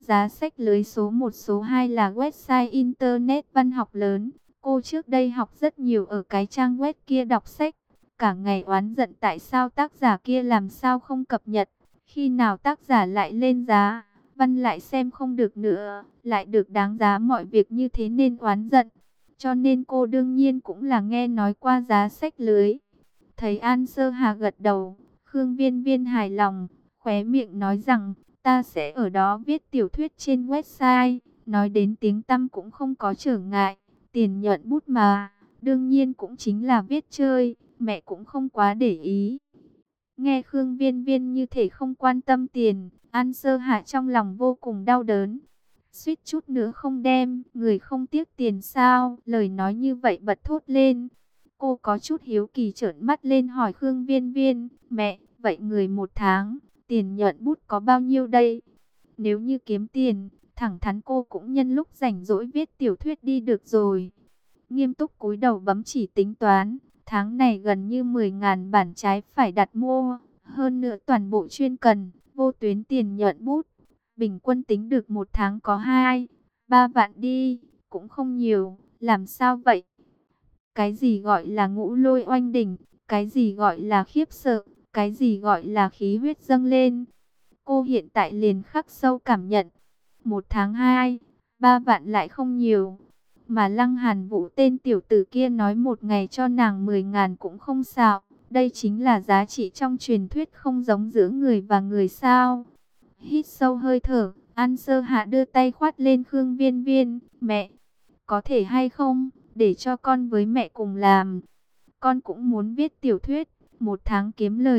Giá sách lưới số 1 số 2 là website Internet văn học lớn. Cô trước đây học rất nhiều ở cái trang web kia đọc sách. Cả ngày oán giận tại sao tác giả kia làm sao không cập nhật. Khi nào tác giả lại lên giá, văn lại xem không được nữa, lại được đáng giá mọi việc như thế nên oán giận. Cho nên cô đương nhiên cũng là nghe nói qua giá sách lưới. Thấy An Sơ Hà gật đầu, Khương Viên Viên hài lòng, khóe miệng nói rằng ta sẽ ở đó viết tiểu thuyết trên website. Nói đến tiếng tăm cũng không có trở ngại, tiền nhuận bút mà, đương nhiên cũng chính là viết chơi, mẹ cũng không quá để ý. Nghe Khương Viên Viên như thể không quan tâm tiền, An Sơ Hạ trong lòng vô cùng đau đớn. Suýt chút nữa không đem, người không tiếc tiền sao, lời nói như vậy bật thốt lên. Cô có chút hiếu kỳ trợn mắt lên hỏi Khương Viên Viên, mẹ, vậy người một tháng, tiền nhuận bút có bao nhiêu đây? Nếu như kiếm tiền, thẳng thắn cô cũng nhân lúc rảnh rỗi viết tiểu thuyết đi được rồi. Nghiêm túc cúi đầu bấm chỉ tính toán, tháng này gần như 10.000 bản trái phải đặt mua, hơn nữa toàn bộ chuyên cần, vô tuyến tiền nhuận bút. Bình quân tính được một tháng có 2-3 vạn đi, cũng không nhiều, làm sao vậy? Cái gì gọi là ngũ lôi oanh đỉnh, cái gì gọi là khiếp sợ, cái gì gọi là khí huyết dâng lên. Cô hiện tại liền khắc sâu cảm nhận, một tháng 2-3 vạn lại không nhiều. Mà Lăng Hàn Vũ tên tiểu tử kia nói một ngày cho nàng 10.000 cũng không xạo. Đây chính là giá trị trong truyền thuyết không giống giữa người và người sao. Hít sâu hơi thở, An Sơ Hạ đưa tay khoát lên Khương Viên Viên. Mẹ, có thể hay không, để cho con với mẹ cùng làm. Con cũng muốn viết tiểu thuyết, một tháng kiếm lời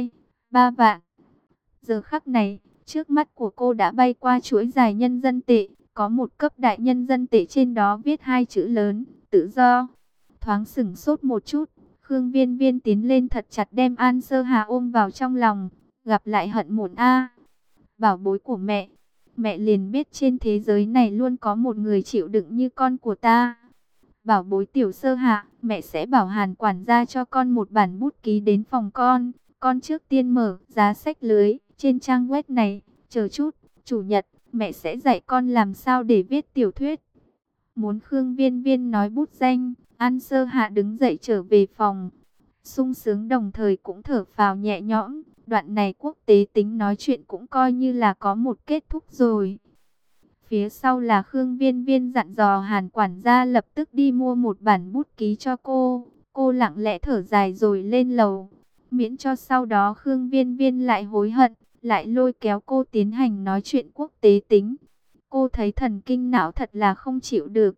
2-3 vạn. Giờ khắc này, trước mắt của cô đã bay qua chuỗi dài nhân dân tệ. Có một cấp đại nhân dân tệ trên đó viết hai chữ lớn, tự do. Thoáng sửng sốt một chút, Khương Viên Viên tiến lên thật chặt đem An Sơ Hà ôm vào trong lòng. Gặp lại hận muộn a, bảo bối của mẹ. Mẹ liền biết trên thế giới này luôn có một người chịu đựng như con của ta. Bảo bối tiểu Sơ Hạ, mẹ sẽ bảo Hàn quản gia cho con một bản bút ký đến phòng con. Con trước tiên mở giá sách lưới trên trang web này, chờ chút, chủ nhật mẹ sẽ dạy con làm sao để viết tiểu thuyết. Muốn Khương Viên Viên nói bút danh, An Sơ Hạ đứng dậy trở về phòng. Sung sướng đồng thời cũng thở phào nhẹ nhõm. Đoạn này quốc tế tính nói chuyện cũng coi như là có một kết thúc rồi. Phía sau là Khương Viên Viên dặn dò Hàn quản gia lập tức đi mua một bản bút ký cho cô. Cô lặng lẽ thở dài rồi lên lầu. Miễn cho sau đó Khương Viên Viên lại hối hận, lại lôi kéo cô tiến hành nói chuyện quốc tế tính. Cô thấy thần kinh não thật là không chịu được.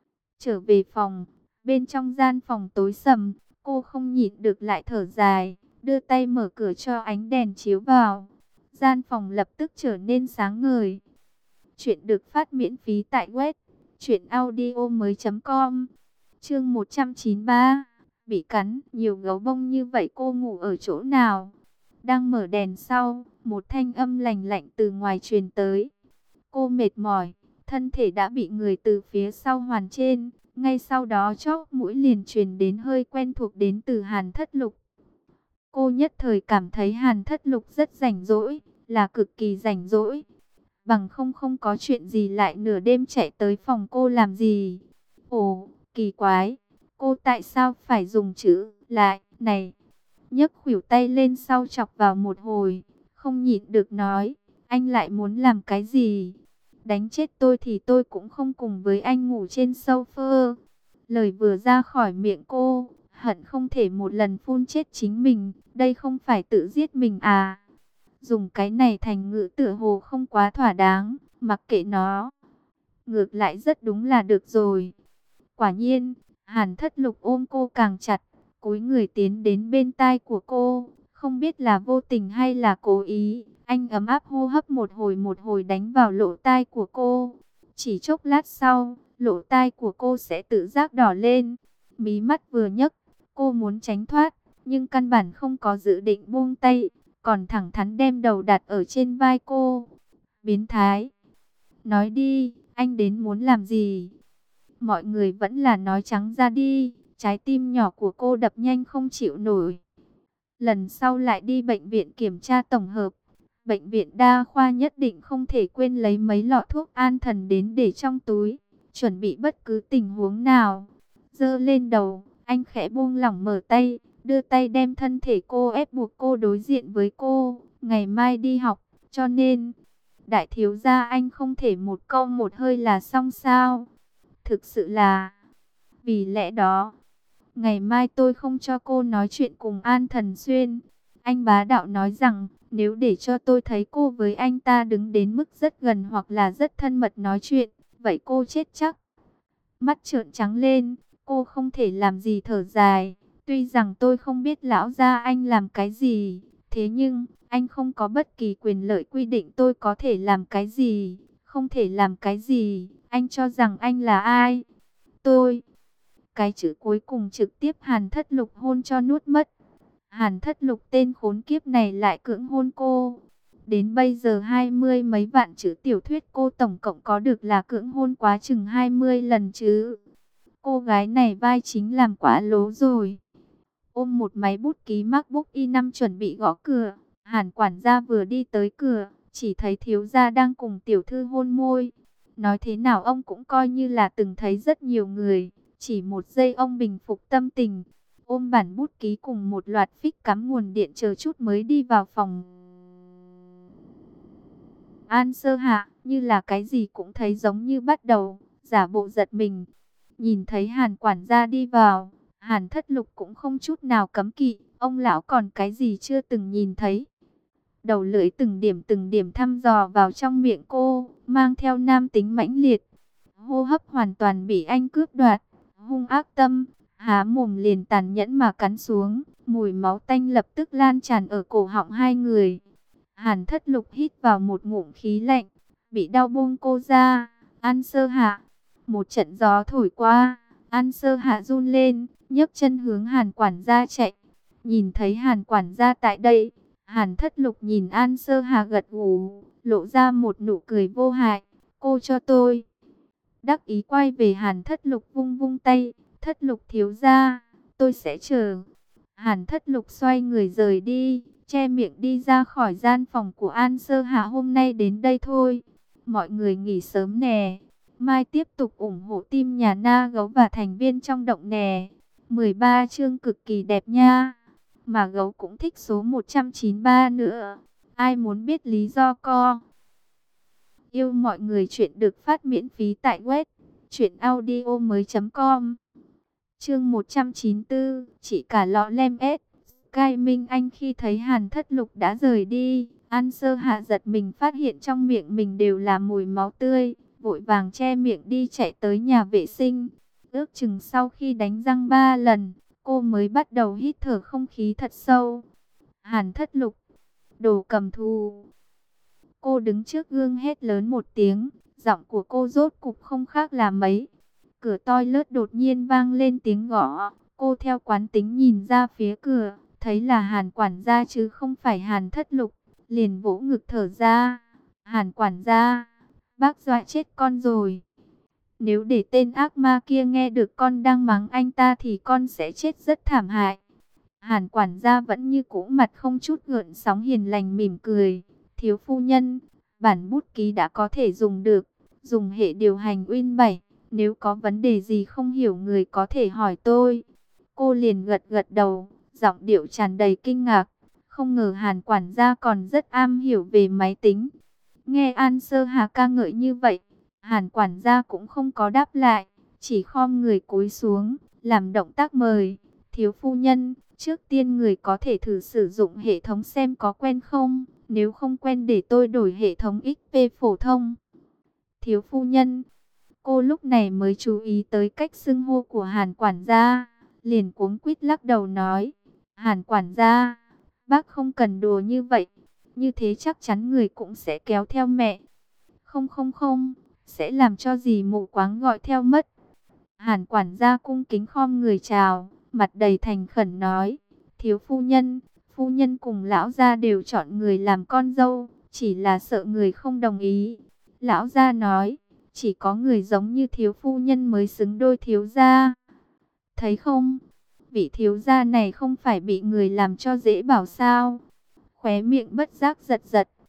Trở về phòng, bên trong gian phòng tối sầm, cô không nhịn được lại thở dài, đưa tay mở cửa cho ánh đèn chiếu vào. Gian phòng lập tức trở nên sáng ngời. Chuyện được phát miễn phí tại web truyệnaudiomoi.com. Chương 193. Bị cắn, nhiều gấu bông như vậy cô ngủ ở chỗ nào? Đang mở đèn sau, một thanh âm lành lạnh từ ngoài truyền tới. Cô mệt mỏi, thân thể đã bị người từ phía sau hoàn trên. Ngay sau đó chóp mũi liền truyền đến hơi quen thuộc đến từ Hàn Thất Lục. Cô nhất thời cảm thấy Hàn Thất Lục rất rảnh rỗi, là cực kỳ rảnh rỗi. Bằng không có chuyện gì lại nửa đêm chạy tới phòng cô làm gì. Ồ, kỳ quái, cô tại sao phải dùng chữ lại này? Nhấc khuỷu tay lên sau chọc vào một hồi, không nhịn được nói, anh lại muốn làm cái gì? Đánh chết tôi thì tôi cũng không cùng với anh ngủ trên sofa. Lời vừa ra khỏi miệng cô, hận không thể một lần phun chết chính mình, đây không phải tự giết mình à? Dùng cái này thành ngữ tựa hồ không quá thỏa đáng, mặc kệ nó. Ngược lại rất đúng là được rồi. Quả nhiên, Hàn Thất Lục ôm cô càng chặt, cúi người tiến đến bên tai của cô, không biết là vô tình hay là cố ý, anh ấm áp hô hấp một hồi đánh vào lỗ tai của cô. Chỉ chốc lát sau, lỗ tai của cô sẽ tự giác đỏ lên, mí mắt vừa nhấc, cô muốn tránh thoát, nhưng căn bản không có dự định buông tay, còn thẳng thắn đem đầu đặt ở trên vai cô. Biến thái! Nói đi, anh đến muốn làm gì? Mọi người vẫn là nói trắng ra đi. Trái tim nhỏ của cô đập nhanh không chịu nổi. Lần sau lại đi bệnh viện kiểm tra tổng hợp. bệnh viện đa khoa nhất định không thể quên lấy mấy lọ thuốc an thần đến để trong túi, chuẩn bị bất cứ tình huống nào. Giơ lên đầu, anh khẽ buông lỏng mở tay, đưa tay đem thân thể cô ép buộc cô đối diện với cô. Ngày mai đi học, cho nên, đại thiếu gia anh không thể một câu một hơi là xong sao? Thực sự là, vì lẽ đó, ngày mai tôi không cho cô nói chuyện cùng An Thần Xuyên. Anh bá đạo nói rằng, nếu để cho tôi thấy cô với anh ta đứng đến mức rất gần hoặc là rất thân mật nói chuyện, vậy cô chết chắc. Mắt trợn trắng lên, cô không thể làm gì thở dài. Tuy rằng tôi không biết lão gia anh làm cái gì, thế nhưng anh không có bất kỳ quyền lợi quy định tôi có thể làm cái gì, không thể làm cái gì. Anh cho rằng anh là ai? Tôi. Cái chữ cuối cùng trực tiếp Hàn Thất Lục hôn cho nuốt mất. Hàn Thất Lục tên khốn kiếp này lại cưỡng hôn cô. Đến bây giờ 20 mấy vạn chữ tiểu thuyết cô tổng cộng có được là cưỡng hôn quá chừng 20 lần chứ. Cô gái này vai chính làm quá lố rồi. Ôm một máy bút ký MacBook i5 chuẩn bị gõ cửa. Hàn quản gia vừa đi tới cửa, chỉ thấy thiếu gia đang cùng tiểu thư hôn môi. Nói thế nào ông cũng coi như là từng thấy rất nhiều người. Chỉ một giây ông bình phục tâm tình, ôm bản bút ký cùng một loạt phích cắm nguồn điện chờ chút mới đi vào phòng. An Sơ Hạ như là cái gì cũng thấy giống như bắt đầu, giả bộ giật mình. Nhìn thấy Hàn quản gia đi vào, Hàn Thất Lục cũng không chút nào cấm kỵ, ông lão còn cái gì chưa từng nhìn thấy. Đầu lưỡi từng điểm thăm dò vào trong miệng cô, mang theo nam tính mãnh liệt. Hô hấp hoàn toàn bị anh cướp đoạt, hung ác tâm, há mồm liền tàn nhẫn mà cắn xuống, mùi máu tanh lập tức lan tràn ở cổ họng hai người. Hàn Thất Lục hít vào một ngụm khí lạnh, bị đau buông cô ra. An Sơ Hạ. Một trận gió thổi qua, An Sơ Hạ run lên, nhấc chân hướng Hàn quản gia chạy. Nhìn thấy Hàn quản gia tại đây, Hàn Thất Lục nhìn An Sơ Hạ gật gù, lộ ra một nụ cười vô hại. Cô cho tôi. Đắc ý quay về Hàn Thất Lục vung vung tay. Thất Lục thiếu gia, tôi sẽ chờ. Hàn Thất Lục xoay người rời đi, che miệng đi ra khỏi gian phòng của An Sơ Hạ. Hôm nay đến đây thôi, mọi người nghỉ sớm nè. Mai tiếp tục ủng hộ team nhà Na Gấu và thành viên trong động nè. 13 chương cực kỳ đẹp nha. Mà Gấu cũng thích số 193 nữa. Ai muốn biết lý do co? Yêu mọi người, chuyện được phát miễn phí tại web truyệnaudiomoi.com. Chương 194, chỉ cả lọ lem ép. Sky Minh Anh khi thấy Hàn Thất Lục đã rời đi, An Sơ Hạ giật mình phát hiện trong miệng mình đều là mùi máu tươi, vội vàng che miệng đi chạy tới nhà vệ sinh. Ước chừng sau khi đánh răng 3 lần, cô mới bắt đầu hít thở không khí thật sâu. Hàn Thất Lục, đồ cầm thù. Cô đứng trước gương hét lớn một tiếng, giọng của cô rốt cục không khác là mấy. Cửa toilet đột nhiên vang lên tiếng gõ, cô theo quán tính nhìn ra phía cửa, thấy là Hàn quản gia chứ không phải Hàn Thất Lục, liền vỗ ngực thở ra. Hàn quản gia, bác dọa chết con rồi. Nếu để tên ác ma kia nghe được con đang mắng anh ta thì con sẽ chết rất thảm hại. Hàn quản gia vẫn như cũ, mặt không chút gợn sóng, hiền lành mỉm cười. Thiếu phu nhân, bản bút ký đã có thể dùng được, dùng hệ điều hành Win 7. Nếu có vấn đề gì không hiểu người có thể hỏi tôi. Cô liền gật gật đầu, giọng điệu tràn đầy kinh ngạc. Không ngờ Hàn quản gia còn rất am hiểu về máy tính. Nghe An Sơ Hà ca ngợi như vậy, Hàn quản gia cũng không có đáp lại, chỉ khom người cúi xuống, làm động tác mời. Thiếu phu nhân, trước tiên người có thể thử sử dụng hệ thống xem có quen không? Nếu không quen để tôi đổi hệ thống XP phổ thông. Thiếu phu nhân. Cô lúc này mới chú ý tới cách xưng hô của Hàn quản gia, liền cuống quýt lắc đầu nói: Hàn quản gia, bác không cần đùa như vậy, như thế chắc chắn người cũng sẽ kéo theo mẹ. Không không không, sẽ làm cho dì mù quáng gọi theo mất. Hàn quản gia cung kính khom người chào, mặt đầy thành khẩn nói: Thiếu phu nhân cùng lão gia đều chọn người làm con dâu, chỉ là sợ người không đồng ý. Lão gia nói: chỉ có người giống như thiếu phu nhân mới xứng đôi thiếu gia. Thấy không, vị thiếu gia này không phải bị người làm cho dễ bảo sao? Khóe miệng bất giác giật giật,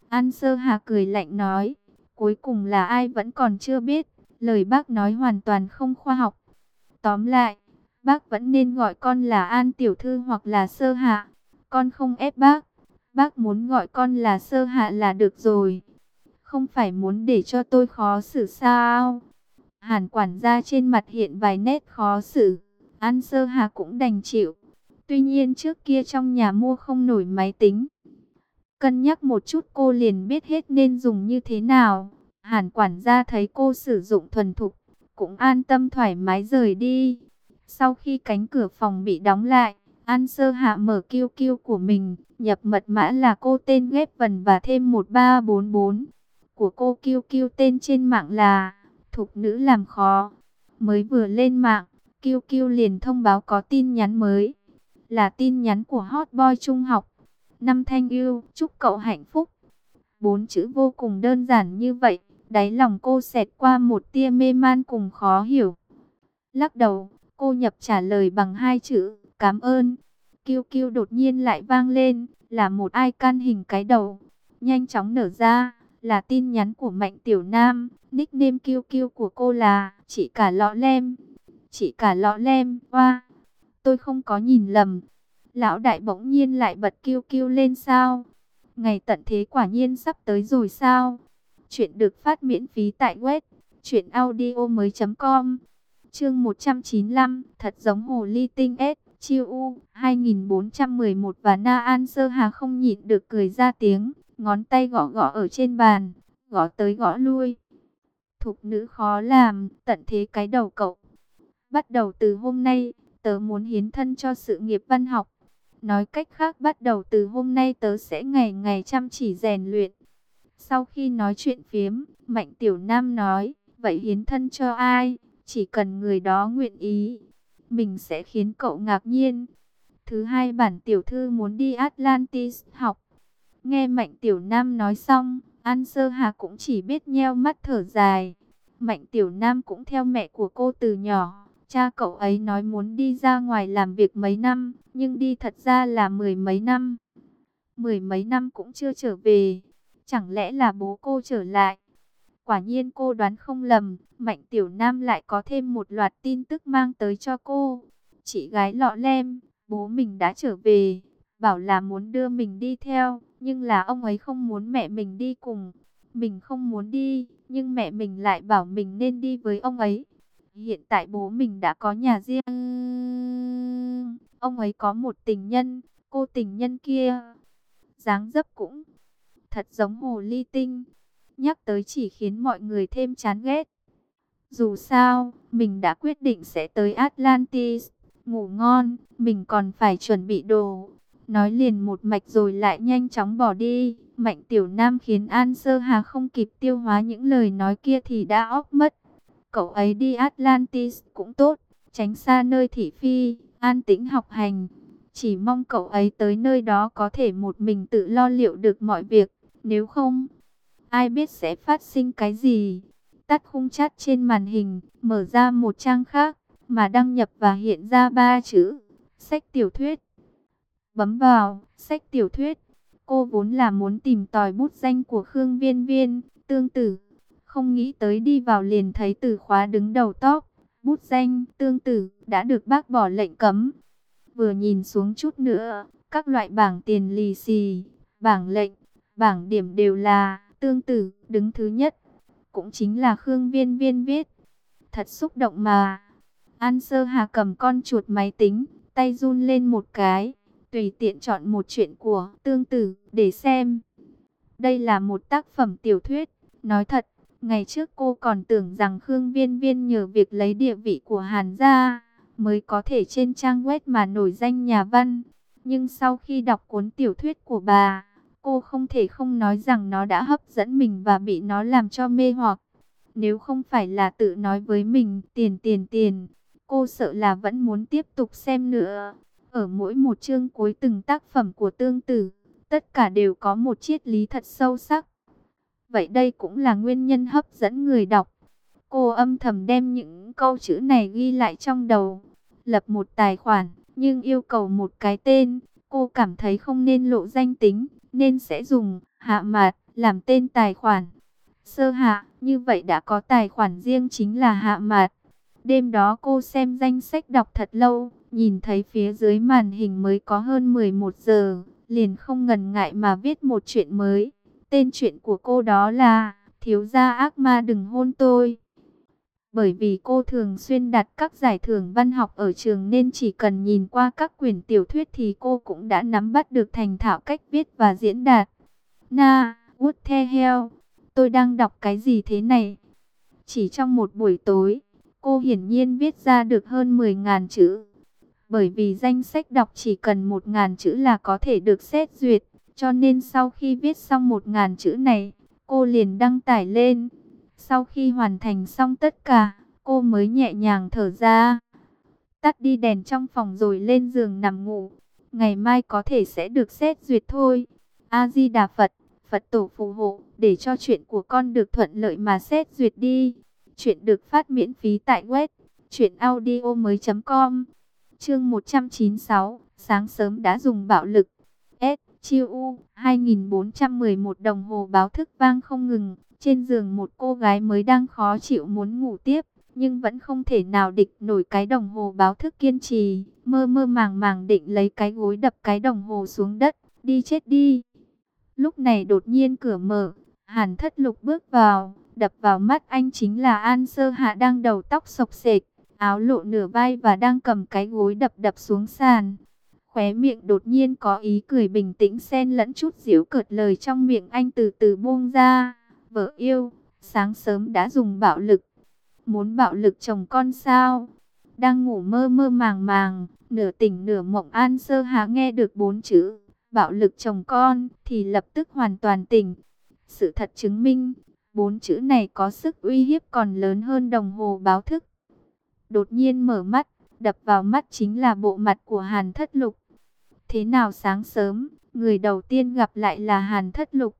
An Sơ Hà cười lạnh nói, cuối cùng là ai vẫn còn chưa biết, lời bác nói hoàn toàn không khoa học. Tóm lại, bác vẫn nên gọi con là An Tiểu Thư hoặc là Sơ Hạ. Con không ép bác muốn gọi con là Sơ Hạ là được rồi. Không phải muốn để cho tôi khó xử sao? Hàn quản gia trên mặt hiện vài nét khó xử. An Sơ Hà cũng đành chịu. Tuy nhiên trước kia trong nhà mua không nổi máy tính. Cân nhắc một chút cô liền biết hết nên dùng như thế nào. Hàn quản gia thấy cô sử dụng thuần thục, cũng an tâm thoải mái rời đi. Sau khi cánh cửa phòng bị đóng lại, An Sơ Hạ mở QQ của mình, nhập mật mã là cô tên ghép vần và thêm 1344. Của cô QQ tên trên mạng là Thục Nữ Làm Khó. Mới vừa lên mạng, QQ liền thông báo có tin nhắn mới. Là tin nhắn của hot boy trung học. Năm thanh yêu, chúc cậu hạnh phúc. 4 chữ vô cùng đơn giản như vậy, đáy lòng cô xẹt qua một tia mê man cùng khó hiểu. Lắc đầu, cô nhập trả lời bằng 2 chữ, cảm ơn. QQ đột nhiên lại vang lên, là một icon hình cái đầu. Nhanh chóng nở ra, là tin nhắn của Mạnh Tiểu Nam. Nickname QQ của cô là Chị Cả Lọ Lem. Chị Cả Lọ Lem, oa, tôi không có nhìn lầm. Lão đại bỗng nhiên lại bật QQ lên sao? Ngày tận thế quả nhiên sắp tới rồi sao? Chuyện được phát miễn phí tại web truyệnaudiomoi.com. Chương 195, thật giống hồ ly tinh S, chiêu U, 2411 và Na An Sơ Hà không nhịn được cười ra tiếng, ngón tay gõ gõ ở trên bàn, gõ tới gõ lui. Thục nữ khó làm, tận thế cái đầu cậu. Bắt đầu từ hôm nay, tớ muốn hiến thân cho sự nghiệp văn học. Nói cách khác, bắt đầu từ hôm nay tớ sẽ ngày ngày chăm chỉ rèn luyện. Sau khi nói chuyện phiếm, Mạnh Tiểu Nam nói, vậy hiến thân cho ai? Chỉ cần người đó nguyện ý, mình sẽ khiến cậu ngạc nhiên. Thứ hai, bản tiểu thư muốn đi Atlantis học. Nghe Mạnh Tiểu Nam nói xong, An Sơ Hà cũng chỉ biết nheo mắt thở dài. Mạnh Tiểu Nam cũng theo mẹ của cô từ nhỏ. Cha cậu ấy nói muốn đi ra ngoài làm việc mấy năm, nhưng đi thật ra là mười mấy năm. Mười mấy năm cũng chưa trở về. Chẳng lẽ là bố cô trở lại? Quả nhiên cô đoán không lầm, Mạnh Tiểu Nam lại có thêm một loạt tin tức mang tới cho cô. Chị gái Lọ Lem, bố mình đã trở về, bảo là muốn đưa mình đi theo, nhưng là ông ấy không muốn mẹ mình đi cùng. Mình không muốn đi, nhưng mẹ mình lại bảo mình nên đi với ông ấy. Hiện tại bố mình đã có nhà riêng. Ông ấy có một tình nhân, cô tình nhân kia dáng dấp cũng thật giống hồ ly tinh. Nhắc tới chỉ khiến mọi người thêm chán ghét. Dù sao, mình đã quyết định sẽ tới Atlantis. Ngủ ngon, mình còn phải chuẩn bị đồ. Nói liền một mạch rồi lại nhanh chóng bỏ đi. Mạnh Tiểu Nam khiến An Sơ Hà không kịp tiêu hóa những lời nói kia thì đã óc mất. Cậu ấy đi Atlantis cũng tốt, tránh xa nơi thị phi, an tĩnh học hành. Chỉ mong cậu ấy tới nơi đó có thể một mình tự lo liệu được mọi việc. Nếu không, ai biết sẽ phát sinh cái gì. Tắt khung chat trên màn hình, mở ra một trang khác, mà đăng nhập và hiện ra 3 chữ, sách tiểu thuyết. Bấm vào, sách tiểu thuyết. Cô vốn là muốn tìm tòi bút danh của Khương Viên Viên, Tương Tử. Không nghĩ tới đi vào liền thấy từ khóa đứng đầu top. Bút danh, Tương Tử, đã được bác bỏ lệnh cấm. Vừa nhìn xuống chút nữa, các loại bảng tiền lì xì, bảng lệnh, bảng điểm đều là Tương Tử đứng thứ nhất. Cũng chính là Khương Viên Viên viết. Thật xúc động mà. An Sơ Hà cầm con chuột máy tính, tay run lên một cái. Tùy tiện chọn một chuyện của Tương Tử để xem. Đây là một tác phẩm tiểu thuyết. Nói thật, ngày trước cô còn tưởng rằng Khương Viên Viên nhờ việc lấy địa vị của Hàn gia mới có thể trên trang web mà nổi danh nhà văn. Nhưng sau khi đọc cuốn tiểu thuyết của bà, cô không thể không nói rằng nó đã hấp dẫn mình và bị nó làm cho mê hoặc. Nếu không phải là tự nói với mình tiền, cô sợ là vẫn muốn tiếp tục xem nữa. Ở mỗi một chương cuối từng tác phẩm của Tương Tử, tất cả đều có một triết lý thật sâu sắc. Vậy đây cũng là nguyên nhân hấp dẫn người đọc. Cô âm thầm đem những câu chữ này ghi lại trong đầu. Lập một tài khoản, nhưng yêu cầu một cái tên. Cô cảm thấy không nên lộ danh tính, nên sẽ dùng Hạ Mạt. làm tên tài khoản. Sơ Hạ, như vậy đã có tài khoản riêng chính là Hạ Mạt. Đêm đó cô xem danh sách đọc thật lâu, nhìn thấy phía dưới màn hình mới có hơn 11 giờ, liền không ngần ngại mà viết một chuyện mới. Tên chuyện của cô đó là Thiếu gia ác ma đừng hôn tôi. Bởi vì cô thường xuyên đạt các giải thưởng văn học ở trường nên chỉ cần nhìn qua các quyển tiểu thuyết thì cô cũng đã nắm bắt được thành thạo cách viết và diễn đạt. Na, what the hell? Tôi đang đọc cái gì thế này? Chỉ trong một buổi tối, cô hiển nhiên viết ra được hơn 10.000 chữ. Bởi vì danh sách đọc chỉ cần 1.000 chữ là có thể được xét duyệt, cho nên sau khi viết xong 1.000 chữ này, cô liền đăng tải lên. Sau khi hoàn thành xong tất cả, cô mới nhẹ nhàng thở ra. Tắt đi đèn trong phòng rồi lên giường nằm ngủ. Ngày mai có thể sẽ được xét duyệt thôi. A Di Đà Phật, Phật tổ phù hộ, để cho chuyện của con được thuận lợi mà xét duyệt đi. Chuyện được phát miễn phí tại web truyệnaudiomoi.com. Chương 196, sáng sớm đã dùng bạo lực. S, Chiêu U, 2411 đồng hồ báo thức vang không ngừng. Trên giường một cô gái mới đang khó chịu muốn ngủ tiếp, nhưng vẫn không thể nào địch nổi cái đồng hồ báo thức kiên trì. Mơ mơ màng màng định lấy cái gối đập cái đồng hồ xuống đất, đi chết đi. Lúc này đột nhiên cửa mở, Hàn Thất Lục bước vào, đập vào mắt anh chính là An Sơ Hạ đang đầu tóc xộc xệch, áo lộ nửa vai và đang cầm cái gối đập đập xuống sàn. Khóe miệng đột nhiên có ý cười bình tĩnh xen lẫn chút giễu cợt, lời trong miệng anh từ từ buông ra. Vợ yêu, sáng sớm đã dùng bạo lực. Muốn bạo lực chồng con sao? Đang ngủ mơ mơ màng màng, nửa tỉnh nửa mộng An Sơ Hạ nghe được 4 chữ bạo lực chồng con thì lập tức hoàn toàn tỉnh. Sự thật chứng minh, 4 chữ này có sức uy hiếp còn lớn hơn đồng hồ báo thức. Đột nhiên mở mắt, đập vào mắt chính là bộ mặt của Hàn Thất Lục. Thế nào sáng sớm, người đầu tiên gặp lại là Hàn Thất Lục.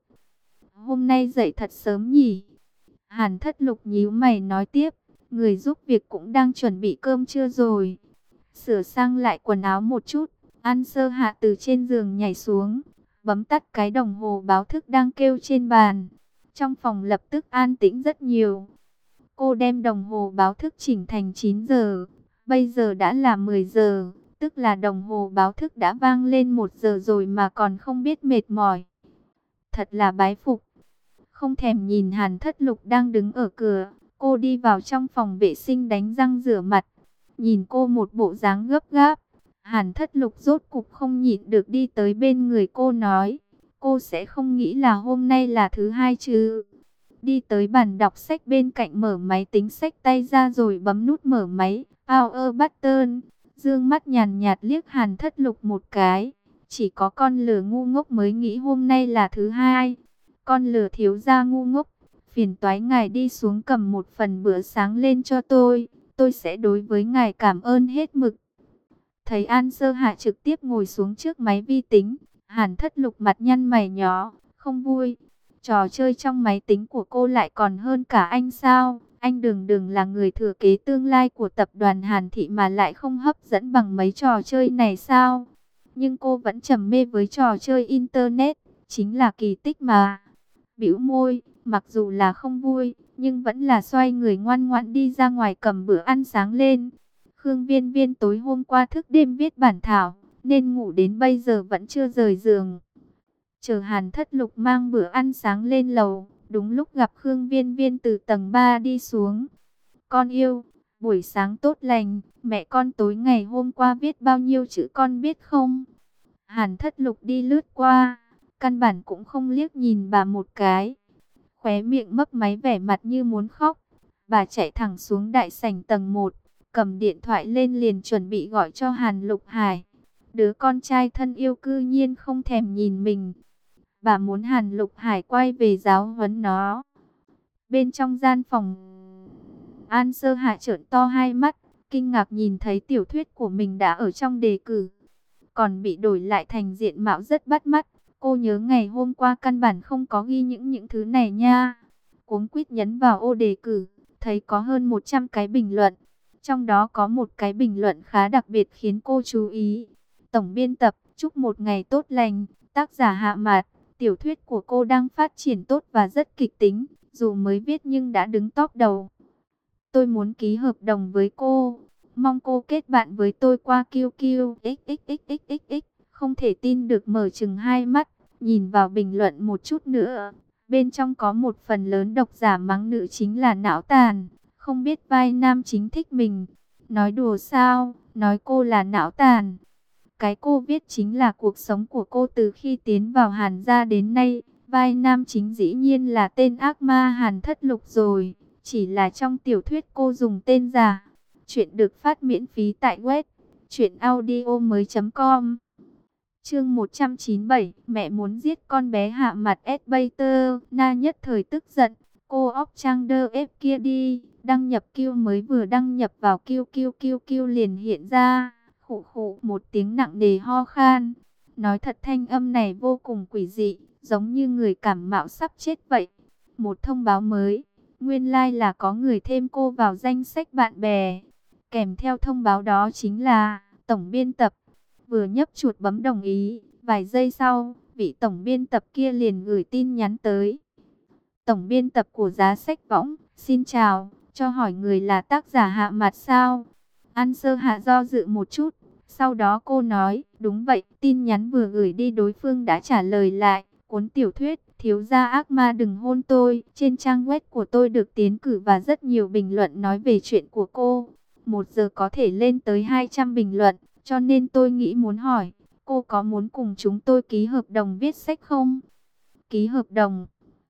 Hôm nay dậy thật sớm nhỉ? Hàn Thất Lục nhíu mày nói tiếp, người giúp việc cũng đang chuẩn bị cơm trưa rồi. Sửa sang lại quần áo một chút, An Sơ Hạ từ trên giường nhảy xuống, bấm tắt cái đồng hồ báo thức đang kêu trên bàn. Trong phòng lập tức an tĩnh rất nhiều. Cô đem đồng hồ báo thức chỉnh thành 9 giờ, bây giờ đã là 10 giờ, tức là đồng hồ báo thức đã vang lên 1 giờ rồi mà còn không biết mệt mỏi. Thật là bái phục. Không thèm nhìn Hàn Thất Lục đang đứng ở cửa, cô đi vào trong phòng vệ sinh đánh răng rửa mặt. Nhìn cô một bộ dáng gấp gáp, Hàn Thất Lục rốt cục không nhịn được đi tới bên người cô nói, cô sẽ không nghĩ là hôm nay là thứ hai chứ? Đi tới bàn đọc sách bên cạnh, mở máy tính xách tay ra rồi bấm nút mở máy, Power button. Dương mắt nhàn nhạt liếc Hàn Thất Lục một cái, chỉ có con lừa ngu ngốc mới nghĩ hôm nay là thứ hai. Con lừa thiếu gia ngu ngốc, phiền toái ngài đi xuống cầm một phần bữa sáng lên cho tôi sẽ đối với ngài cảm ơn hết mực. Thấy An Sơ Hạ trực tiếp ngồi xuống trước máy vi tính, Hàn Thất Lục mặt nhăn mày nhó, không vui. Trò chơi trong máy tính của cô lại còn hơn cả anh sao? Anh đường đường là người thừa kế tương lai của tập đoàn Hàn Thị mà lại không hấp dẫn bằng mấy trò chơi này sao? Nhưng cô vẫn trầm mê với trò chơi Internet, chính là kỳ tích mà. Bĩu môi, mặc dù là không vui, nhưng vẫn là xoay người ngoan ngoãn đi ra ngoài cầm bữa ăn sáng lên. Khương Viên Viên tối hôm qua thức đêm viết bản thảo, nên ngủ đến bây giờ vẫn chưa rời giường. Chờ Hàn Thất Lục mang bữa ăn sáng lên lầu, đúng lúc gặp Khương Viên Viên từ tầng 3 đi xuống. Con yêu, buổi sáng tốt lành, mẹ con tối ngày hôm qua viết bao nhiêu chữ con biết không? Hàn Thất Lục đi lướt qua, căn bản cũng không liếc nhìn bà một cái. Khóe miệng mấp máy vẻ mặt như muốn khóc. Bà chạy thẳng xuống đại sảnh tầng 1, cầm điện thoại lên liền chuẩn bị gọi cho Hàn Lục Hải. Đứa con trai thân yêu cư nhiên không thèm nhìn mình. Bà muốn Hàn Lục Hải quay về giáo huấn nó. Bên trong gian phòng, An Sơ Hạ trợn to hai mắt, kinh ngạc nhìn thấy tiểu thuyết của mình đã ở trong đề cử, còn bị đổi lại thành diện mạo rất bắt mắt. Cô nhớ ngày hôm qua căn bản không có ghi những thứ này nha. Cuống quýt nhấn vào ô đề cử, thấy có hơn 100 cái bình luận. Trong đó có một cái bình luận khá đặc biệt khiến cô chú ý. Tổng biên tập, chúc một ngày tốt lành, tác giả Hạ Mạt, Tiểu thuyết của cô đang phát triển tốt và rất kịch tính, dù mới viết nhưng đã đứng top đầu. Tôi muốn ký hợp đồng với cô, mong cô kết bạn với tôi qua QQ. XXXXXX. Không thể tin được, mở trừng hai mắt, nhìn vào bình luận một chút nữa. Bên trong có một phần lớn độc giả mắng nữ chính là não tàn, không biết vai nam chính thích mình. Nói đùa sao, nói cô là não tàn. Cái cô viết chính là cuộc sống của cô từ khi tiến vào Hàn gia đến nay. Vai nam chính dĩ nhiên là tên ác ma Hàn Thất Lục rồi. Chỉ là trong tiểu thuyết cô dùng tên giả. Chuyện được phát miễn phí tại web truyệnaudiomoi.com. Chương 197, mẹ muốn giết con bé hạ mặt S-Bater. Na nhất thời tức giận, cô óc trang đơ ép kia đi. Đăng nhập Q mới vừa đăng nhập vào Q liền hiện ra. Khụ khụ một tiếng nặng nề ho khan. Nói thật thanh âm này vô cùng quỷ dị, giống như người cảm mạo sắp chết vậy. Một thông báo mới, nguyên lai là có người thêm cô vào danh sách bạn bè. Kèm theo thông báo đó chính là tổng biên tập. Vừa nhấp chuột bấm đồng ý, vài giây sau, vị tổng biên tập kia liền gửi tin nhắn tới. Tổng biên tập của Giá Sách Võng, xin chào, cho hỏi người là tác giả Hạ Mặt sao? An Sơ Hạ do dự một chút, sau đó cô nói, đúng vậy, tin nhắn vừa gửi đi đối phương đã trả lời lại, cuốn tiểu thuyết, Thiếu gia ác ma đừng hôn tôi, trên trang web của tôi được tiến cử và rất nhiều bình luận nói về chuyện của cô. 1 giờ có thể lên tới 200 bình luận, cho nên tôi nghĩ muốn hỏi, cô có muốn cùng chúng tôi ký hợp đồng viết sách không? Ký hợp đồng?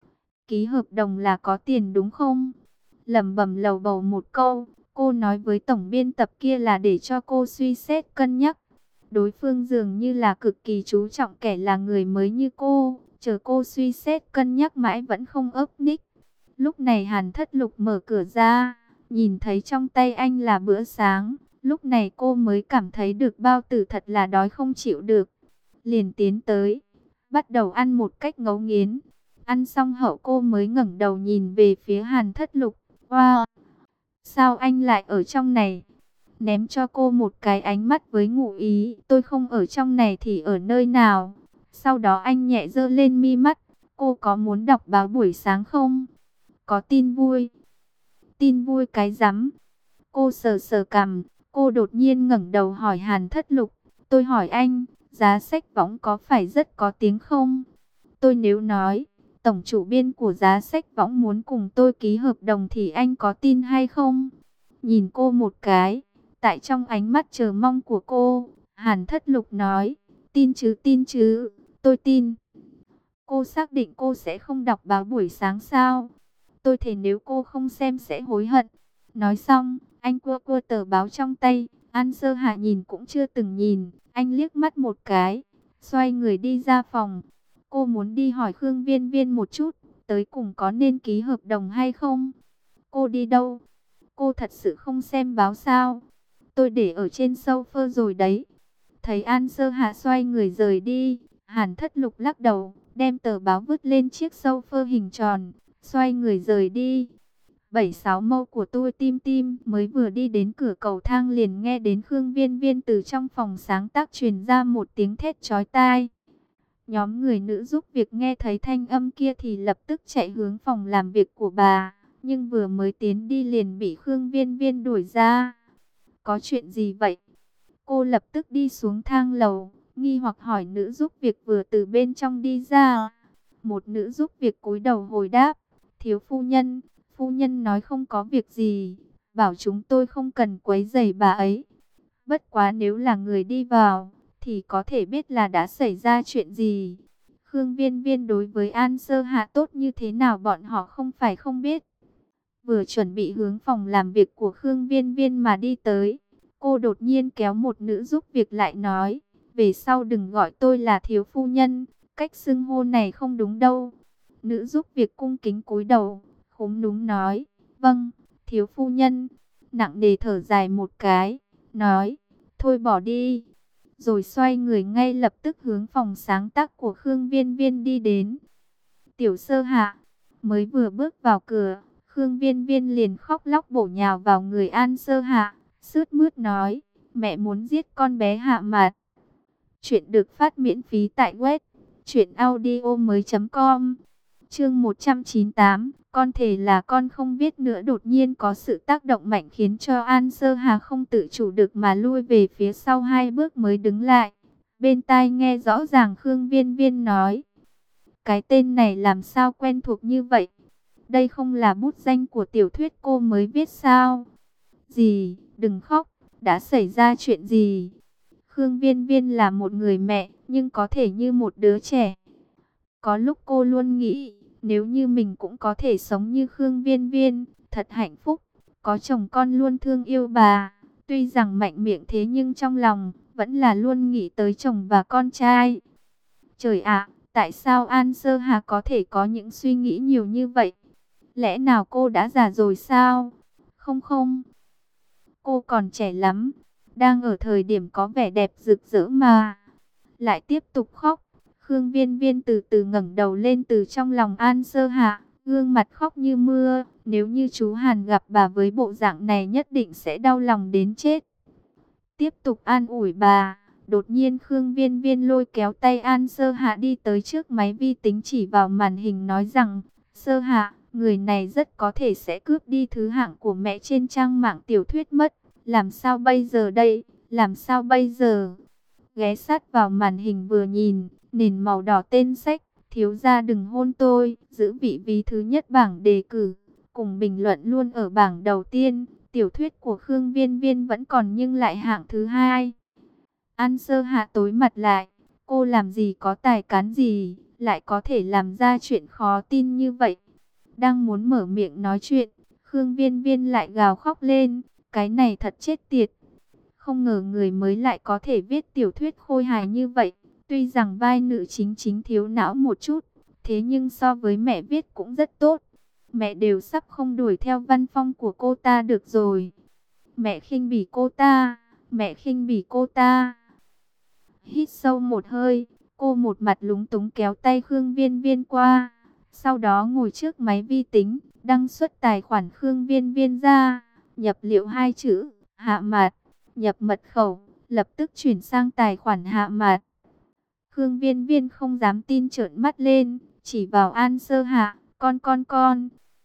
Ký hợp đồng là có tiền đúng không? Lẩm bẩm lầu bầu một câu, cô nói với tổng biên tập kia là để cho cô suy xét cân nhắc. Đối phương dường như là cực kỳ chú trọng kẻ là người mới như cô, chờ cô suy xét cân nhắc mãi vẫn không ấp ních. Lúc này Hàn Thất Lục mở cửa ra, nhìn thấy trong tay anh là bữa sáng, lúc này cô mới cảm thấy được bao tử thật là đói không chịu được. Liền tiến tới, bắt đầu ăn một cách ngấu nghiến. Ăn xong hậu cô mới ngẩng đầu nhìn về phía Hàn Thất Lục. Wow! Sao anh lại ở trong này? Ném cho cô một cái ánh mắt với ngụ ý, tôi không ở trong này thì ở nơi nào? Sau đó anh nhẹ giơ lên mi mắt, cô có muốn đọc báo buổi sáng không? Có tin vui. Tin vui cái rắm. Cô sờ sờ cằm, cô đột nhiên ngẩng đầu hỏi Hàn Thất Lục, tôi hỏi anh, Giá Sách Võng có phải rất có tiếng không? Tôi nếu nói, tổng chủ biên của Giá Sách Võng muốn cùng tôi ký hợp đồng thì anh có tin hay không? Nhìn cô một cái, tại trong ánh mắt chờ mong của cô, Hàn Thất Lục nói, tin chứ, tôi tin. Cô xác định cô sẽ không đọc báo buổi sáng sao? Tôi thề nếu cô không xem sẽ hối hận. Nói xong, anh cua cua tờ báo trong tay. An Sơ Hạ nhìn cũng chưa từng nhìn. Anh liếc mắt một cái, xoay người đi ra phòng. Cô muốn đi hỏi Khương Viên Viên một chút, tới cùng có nên ký hợp đồng hay không? Cô đi đâu? Cô thật sự không xem báo sao? Tôi để ở trên sofa rồi đấy. Thấy An Sơ Hạ xoay người rời đi, Hàn Thất Lục lắc đầu, đem tờ báo vứt lên chiếc sofa hình tròn, xoay người rời đi. 7-6 mâu của tôi tim tim mới vừa đi đến cửa cầu thang liền nghe đến Khương Viên Viên từ trong phòng sáng tác truyền ra một tiếng thét chói tai. Nhóm người nữ giúp việc nghe thấy thanh âm kia thì lập tức chạy hướng phòng làm việc của bà, nhưng vừa mới tiến đi liền bị Khương Viên Viên đuổi ra. Có chuyện gì vậy? Cô lập tức đi xuống thang lầu, nghi hoặc hỏi nữ giúp việc vừa từ bên trong đi ra. Một nữ giúp việc cúi đầu hồi đáp, thiếu phu nhân nói không có việc gì, bảo chúng tôi không cần quấy rầy bà ấy. Bất quá nếu là người đi vào, thì có thể biết là đã xảy ra chuyện gì. Khương Viên Viên đối với An Sơ Hạ tốt như thế nào bọn họ không phải không biết. Vừa chuẩn bị hướng phòng làm việc của Khương Viên Viên mà đi tới, cô đột nhiên kéo một nữ giúp việc lại nói, về sau đừng gọi tôi là thiếu phu nhân, cách xưng hô này không đúng đâu. Nữ giúp việc cung kính cúi đầu, khúm núm nói, vâng, thiếu phu nhân. Nặng nề thở dài một cái, nói, thôi bỏ đi. Rồi xoay người ngay lập tức hướng phòng sáng tác của Khương Viên Viên đi đến. Tiểu Sơ Hạ mới vừa bước vào cửa, Khương Viên Viên liền khóc lóc bổ nhào vào người An Sơ Hạ, sướt mướt nói, mẹ muốn giết con bé Hạ Mạt. Chuyện được phát miễn phí tại web Chuyện audio mới.com. Chương 198, con thể là con không biết nữa. Đột nhiên có sự tác động mạnh khiến cho An Sơ Hà không tự chủ được mà lui về phía sau 2 bước mới đứng lại. Bên tai nghe rõ ràng Khương Viên Viên nói: cái tên này làm sao quen thuộc như vậy? Đây không là bút danh của tiểu thuyết cô mới viết sao? Gì? Đừng khóc, đã xảy ra chuyện gì? Khương Viên Viên là một người mẹ, nhưng có thể như một đứa trẻ. Có lúc cô luôn nghĩ, nếu như mình cũng có thể sống như Khương Viên Viên, thật hạnh phúc, có chồng con luôn thương yêu bà. Tuy rằng mạnh miệng thế nhưng trong lòng, vẫn là luôn nghĩ tới chồng và con trai. Trời ạ, tại sao An Sơ Hà có thể có những suy nghĩ nhiều như vậy? Lẽ nào cô đã già rồi sao? Không không, cô còn trẻ lắm, đang ở thời điểm có vẻ đẹp rực rỡ mà. Lại tiếp tục khóc. Khương Viên Viên từ từ ngẩng đầu lên từ trong lòng An Sơ Hạ, gương mặt khóc như mưa. Nếu như chú Hàn gặp bà với bộ dạng này nhất định sẽ đau lòng đến chết. Tiếp tục an ủi bà. Đột nhiên Khương Viên Viên lôi kéo tay An Sơ Hạ đi tới trước máy vi tính, chỉ vào màn hình nói rằng: Sơ Hạ, người này rất có thể sẽ cướp đi thứ hạng của mẹ trên trang mạng tiểu thuyết mất. Làm sao bây giờ đây? Làm sao bây giờ? Ghé sát vào màn hình vừa nhìn, nền màu đỏ tên sách: thiếu gia đừng hôn tôi, giữ vị trí thứ nhất bảng đề cử, cùng bình luận luôn ở bảng đầu tiên. Tiểu thuyết của Khương Viên Viên vẫn còn nhưng lại hạng thứ 2. An Sơ Hạ tối mặt lại, cô làm gì có tài cán gì, lại có thể làm ra chuyện khó tin như vậy. Đang muốn mở miệng nói chuyện, Khương Viên Viên lại gào khóc lên: cái này thật chết tiệt. Không ngờ người mới lại có thể viết tiểu thuyết khôi hài như vậy. Tuy rằng vai nữ chính chính thiếu não một chút, thế nhưng so với mẹ viết cũng rất tốt. Mẹ đều sắp không đuổi theo văn phong của cô ta được rồi. Mẹ khinh bỉ cô ta, mẹ khinh bỉ cô ta. Hít sâu một hơi, cô một mặt lúng túng kéo tay Khương Viên Viên qua. Sau đó ngồi trước máy vi tính, đăng xuất tài khoản Khương Viên Viên ra, nhập liệu 2 chữ, Hạ Mạt. Nhập mật khẩu, lập tức chuyển sang tài khoản Hạ Mạt. Khương Viên Viên không dám tin, trợn mắt lên, chỉ vào An Sơ Hạ: con.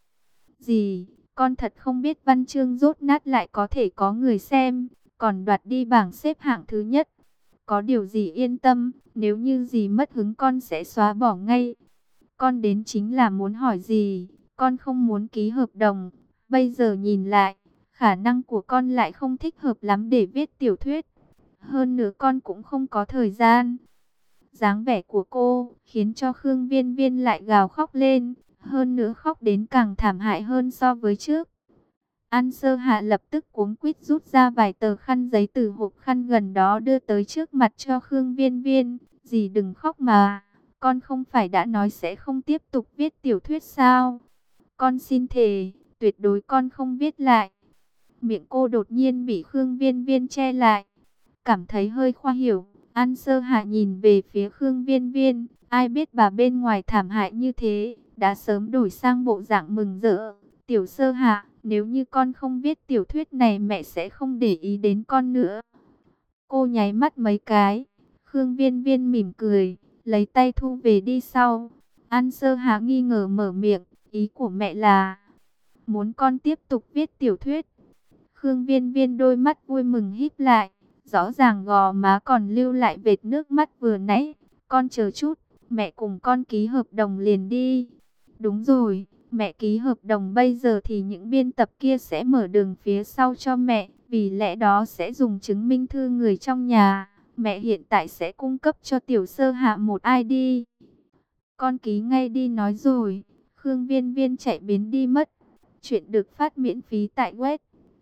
Gì? Con thật không biết văn chương dốt nát lại có thể có người xem, còn đoạt đi bảng xếp hạng thứ nhất. Có điều gì yên tâm, nếu như gì mất hứng con sẽ xóa bỏ ngay. Con đến chính là muốn hỏi gì, con không muốn ký hợp đồng. Bây giờ nhìn lại, khả năng của con lại không thích hợp lắm để viết tiểu thuyết. Hơn nữa con cũng không có thời gian. Dáng vẻ của cô khiến cho Khương Viên Viên lại gào khóc lên. Hơn nữa khóc đến càng thảm hại hơn so với trước. An Sơ Hạ lập tức cuống quýt rút ra vài tờ khăn giấy từ hộp khăn gần đó đưa tới trước mặt cho Khương Viên Viên. Dì đừng khóc mà. Con không phải đã nói sẽ không tiếp tục viết tiểu thuyết sao? Con xin thề, tuyệt đối con không viết lại. Miệng cô đột nhiên bị Khương Viên Viên che lại. Cảm thấy hơi khoa hiểu, An Sơ Hạ nhìn về phía Khương Viên Viên. Ai biết bà bên ngoài thảm hại như thế, đã sớm đổi sang bộ dạng mừng rỡ. Tiểu Sơ Hạ, nếu như con không viết tiểu thuyết này mẹ sẽ không để ý đến con nữa. Cô nháy mắt mấy cái. Khương Viên Viên mỉm cười, lấy tay thu về đi sau. An Sơ Hạ nghi ngờ mở miệng: ý của mẹ là muốn con tiếp tục viết tiểu thuyết? Khương Viên Viên đôi mắt vui mừng híp lại, rõ ràng gò má còn lưu lại vệt nước mắt vừa nãy. Con chờ chút, mẹ cùng con ký hợp đồng liền đi. Đúng rồi, mẹ ký hợp đồng bây giờ thì những biên tập kia sẽ mở đường phía sau cho mẹ, vì lẽ đó sẽ dùng chứng minh thư người trong nhà. Mẹ hiện tại sẽ cung cấp cho Tiểu Sơ Hạ một ID. Con ký ngay đi nói rồi. Khương Viên Viên chạy biến đi mất. Chuyện được phát miễn phí tại web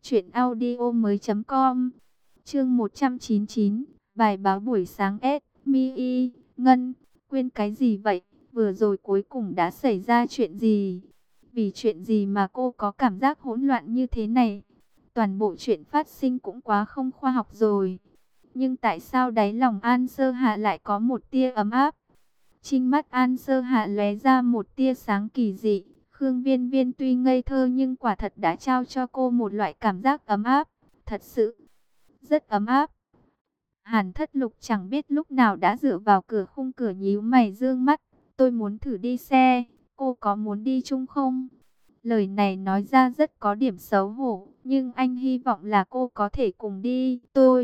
truyệnaudiomoi.com. Chương 199, bài báo buổi sáng S, Mi, Ngân, quên cái gì vậy? Vừa rồi cuối cùng đã xảy ra chuyện gì? Vì chuyện gì mà cô có cảm giác hỗn loạn như thế này? Toàn bộ chuyện phát sinh cũng quá không khoa học rồi. Nhưng tại sao đáy lòng An Sơ Hạ lại có một tia ấm áp? Trinh mắt An Sơ Hạ lóe ra một tia sáng kỳ dị. Khương Viên Viên tuy ngây thơ nhưng quả thật đã trao cho cô một loại cảm giác ấm áp. Thật sự, rất ấm áp. Hàn Thất Lục chẳng biết lúc nào đã dựa vào cửa khung cửa nhíu mày dương mắt. Tôi muốn thử đi xe, cô có muốn đi chung không? Lời này nói ra rất có điểm xấu hổ, nhưng anh hy vọng là cô có thể cùng đi.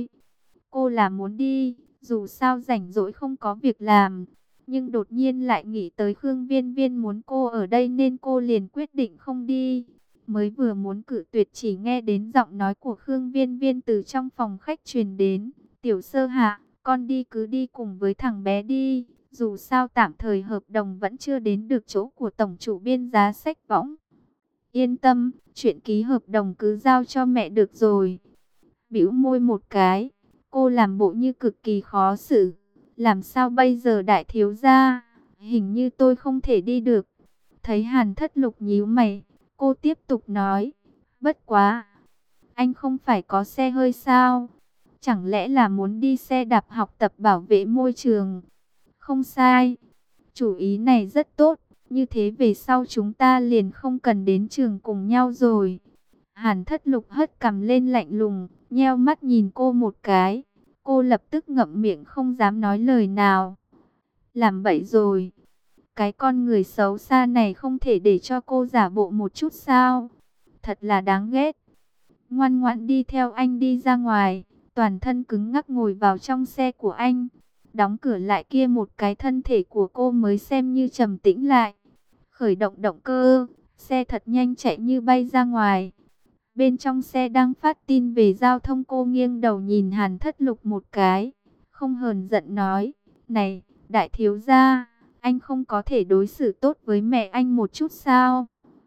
Cô là muốn đi, dù sao rảnh rỗi không có việc làm. Nhưng đột nhiên lại nghĩ tới Khương Viên Viên muốn cô ở đây nên cô liền quyết định không đi. Mới vừa muốn cự tuyệt chỉ nghe đến giọng nói của Khương Viên Viên từ trong phòng khách truyền đến. Tiểu Sơ Hạ, con đi cứ đi cùng với thằng bé đi. Dù sao tạm thời hợp đồng vẫn chưa đến được chỗ của tổng chủ biên giá sách võng. Yên tâm, chuyện ký hợp đồng cứ giao cho mẹ được rồi. Bĩu môi một cái, cô làm bộ như cực kỳ khó xử. Làm sao bây giờ đại thiếu gia? Hình như tôi không thể đi được. Thấy Hàn Thất Lục nhíu mày, cô tiếp tục nói. Bất quá, anh không phải có xe hơi sao? Chẳng lẽ là muốn đi xe đạp học tập bảo vệ môi trường? Không sai, chủ ý này rất tốt. Như thế về sau chúng ta liền không cần đến trường cùng nhau rồi. Hàn Thất Lục hất cằm lên lạnh lùng, nheo mắt nhìn cô một cái. Cô lập tức ngậm miệng không dám nói lời nào. Làm bậy rồi. Cái con người xấu xa này không thể để cho cô giả bộ một chút sao? Thật là đáng ghét. Ngoan ngoãn đi theo anh đi ra ngoài. Toàn thân cứng ngắc ngồi vào trong xe của anh. Đóng cửa lại kia một cái, thân thể của cô mới xem như trầm tĩnh lại. Khởi động động cơ, xe thật nhanh chạy như bay ra ngoài. Bên trong xe đang phát tin về giao thông, cô nghiêng đầu nhìn Hàn Thất Lục một cái. Không hờn giận nói, này, đại thiếu gia, anh không có thể đối xử tốt với mẹ anh một chút sao?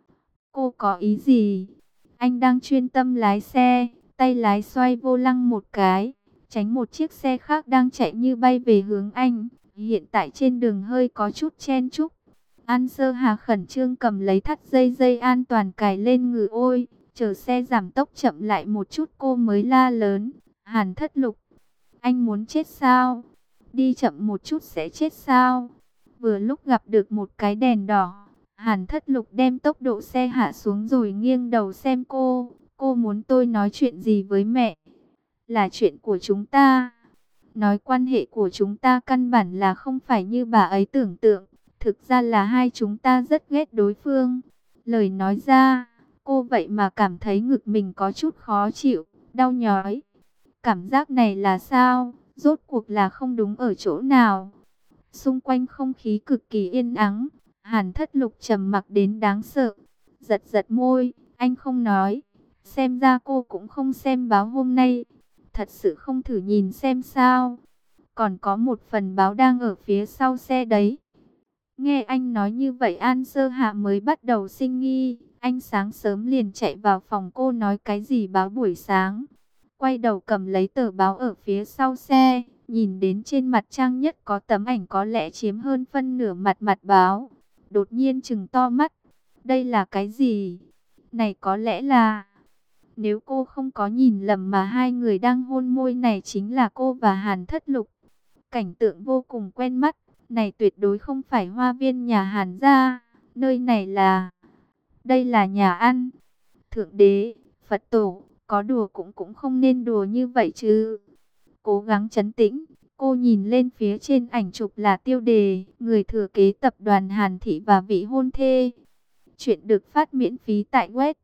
Cô có ý gì? Anh đang chuyên tâm lái xe, tay lái xoay vô lăng một cái, tránh một chiếc xe khác đang chạy như bay về hướng anh. Hiện tại trên đường hơi có chút chen chúc. An Sơ Hà khẩn trương cầm lấy thắt dây an toàn cài lên người. Ôi, chờ xe giảm tốc chậm lại một chút cô mới la lớn. Hàn Thất Lục, anh muốn chết sao? Đi chậm một chút sẽ chết sao? Vừa lúc gặp được một cái đèn đỏ, Hàn Thất Lục đem tốc độ xe hạ xuống rồi nghiêng đầu xem cô. Cô muốn tôi nói chuyện gì với mẹ? Là chuyện của chúng ta. Nói quan hệ của chúng ta căn bản là không phải như bà ấy tưởng tượng. Thực ra là hai chúng ta rất ghét đối phương. Lời nói ra, cô vậy mà cảm thấy ngực mình có chút khó chịu, đau nhói. Cảm giác này là sao? Rốt cuộc là không đúng ở chỗ nào? Xung quanh không khí cực kỳ yên ắng. Hàn Thất Lục trầm mặc đến đáng sợ. Giật giật môi, anh không nói. Xem ra cô cũng không xem báo hôm nay. Thật sự không thử nhìn xem sao? Còn có một phần báo đang ở phía sau xe đấy. Nghe anh nói như vậy An Sơ Hạ mới bắt đầu sinh nghi. Anh sáng sớm liền chạy vào phòng cô nói cái gì báo buổi sáng. Quay đầu cầm lấy tờ báo ở phía sau xe. Nhìn đến trên mặt trang nhất có tấm ảnh có lẽ chiếm hơn phân nửa mặt báo. Đột nhiên trừng to mắt. Đây là cái gì? Này có lẽ là... Nếu cô không có nhìn lầm mà hai người đang hôn môi này chính là cô và Hàn Thất Lục. Cảnh tượng vô cùng quen mắt. Này tuyệt đối không phải hoa viên nhà Hàn gia. Nơi này là... Đây là nhà ăn. Thượng đế, Phật tổ, có đùa cũng không nên đùa như vậy chứ. Cố gắng trấn tĩnh. Cô nhìn lên phía trên ảnh chụp là tiêu đề. Người thừa kế tập đoàn Hàn Thị và vị hôn thê. Chuyện được phát miễn phí tại web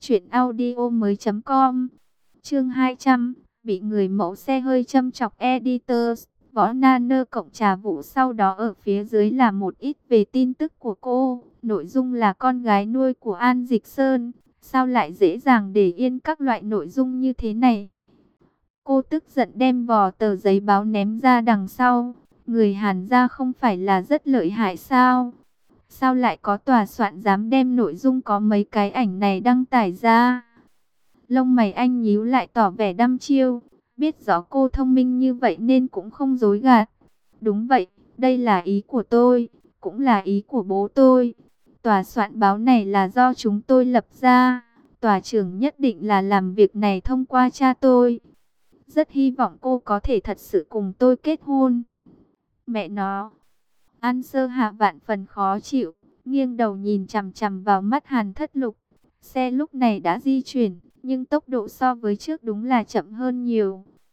truyệnaudiomoi.com. Chương 200. Bị người mẫu xe hơi châm chọc editors. Võ Na Nơ cộng trà vụ. Sau đó ở phía dưới là một ít về tin tức của cô. Nội dung là con gái nuôi của An Dịch Sơn. Sao lại dễ dàng để yên các loại nội dung như thế này? Cô tức giận đem vò tờ giấy báo ném ra đằng sau. Người Hàn gia không phải là rất lợi hại sao? Sao lại có tòa soạn dám đem nội dung có mấy cái ảnh này đăng tải ra? Lông mày anh nhíu lại tỏ vẻ đăm chiêu. Biết rõ cô thông minh như vậy nên cũng không dối gạt. Đúng vậy, đây là ý của tôi, cũng là ý của bố tôi. Tòa soạn báo này là do chúng tôi lập ra. Tòa trưởng nhất định là làm việc này thông qua cha tôi. Rất hy vọng cô có thể thật sự cùng tôi kết hôn. Mẹ nó. An Sơ Hạ vạn phần khó chịu, nghiêng đầu nhìn chằm chằm vào mắt Hàn Thất Lục. Xe lúc này đã di chuyển, nhưng tốc độ so với trước đúng là chậm hơn nhiều.